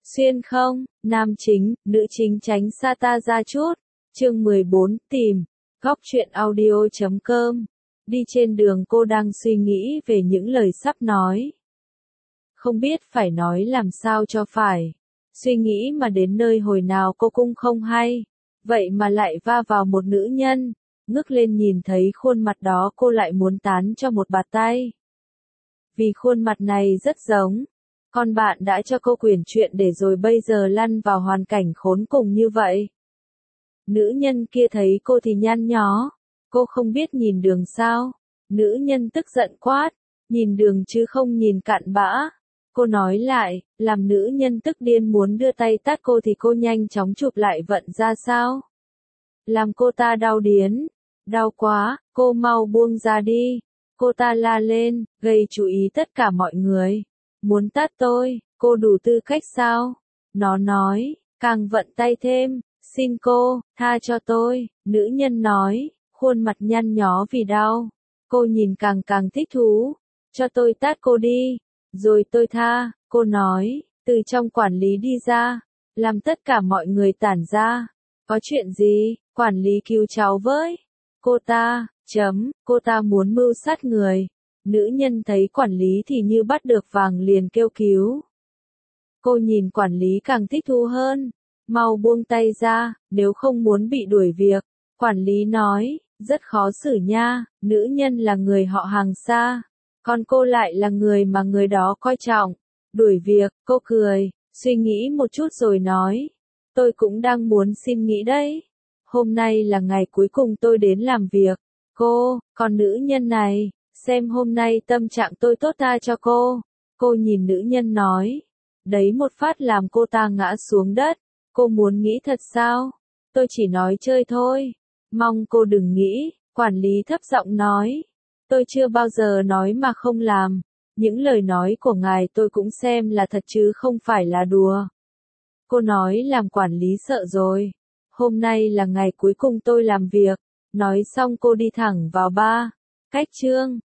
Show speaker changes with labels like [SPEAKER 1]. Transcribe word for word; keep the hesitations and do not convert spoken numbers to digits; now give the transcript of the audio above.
[SPEAKER 1] Xuyên không, nam chính, nữ chính tránh xa ta ra chút. Chương mười bốn, tìm. Góc truyện audio chấm com. Đi trên đường cô đang suy nghĩ về những lời sắp nói. Không biết phải nói làm sao cho phải. Suy nghĩ mà đến nơi hồi nào cô cũng không hay. Vậy mà lại va vào một nữ nhân. Ngước lên nhìn thấy khuôn mặt đó cô lại muốn tán cho một bạt tay. Vì khuôn mặt này rất giống. Con bạn đã cho cô quyền chuyện để rồi bây giờ lăn vào hoàn cảnh khốn cùng như vậy. Nữ nhân kia thấy cô thì nhăn nhó. Cô không biết nhìn đường sao. Nữ nhân tức giận quát. Nhìn đường chứ không nhìn cặn bã. Cô nói lại, làm nữ nhân tức điên muốn đưa tay tát cô thì cô nhanh chóng chụp lại vận ra sao. Làm cô ta đau điến. Đau quá, cô mau buông ra đi. Cô ta la lên, gây chú ý tất cả mọi người. Muốn tát tôi, cô đủ tư cách sao? Nó nói, càng vận tay thêm, xin cô, tha cho tôi. Nữ nhân nói, khuôn mặt nhăn nhó vì đau. Cô nhìn càng càng thích thú. Cho tôi tát cô đi. Rồi tôi tha, cô nói, từ trong quản lý đi ra. Làm tất cả mọi người tản ra. Có chuyện gì, quản lý cứu cháu với. Cô ta, chấm, cô ta muốn mưu sát người. Nữ nhân thấy quản lý thì như bắt được vàng liền kêu cứu. Cô nhìn quản lý càng thích thú hơn. Mau buông tay ra, nếu không muốn bị đuổi việc. Quản lý nói, rất khó xử nha, nữ nhân là người họ hàng xa. Còn cô lại là người mà người đó coi trọng. Đuổi việc, cô cười, suy nghĩ một chút rồi nói. Tôi cũng đang muốn xin nghỉ đấy. Hôm nay là ngày cuối cùng tôi đến làm việc. Cô, còn nữ nhân này, xem hôm nay tâm trạng tôi tốt ta cho cô. Cô nhìn nữ nhân nói. Đấy một phát làm cô ta ngã xuống đất. Cô muốn nghĩ thật sao? Tôi chỉ nói chơi thôi. Mong cô đừng nghĩ, quản lý thấp giọng nói. Tôi chưa bao giờ nói mà không làm. Những lời nói của ngài tôi cũng xem là thật chứ không phải là đùa. Cô nói làm quản lý sợ rồi. Hôm nay là ngày cuối cùng tôi làm việc. Nói xong cô đi thẳng vào ba. Cách chương.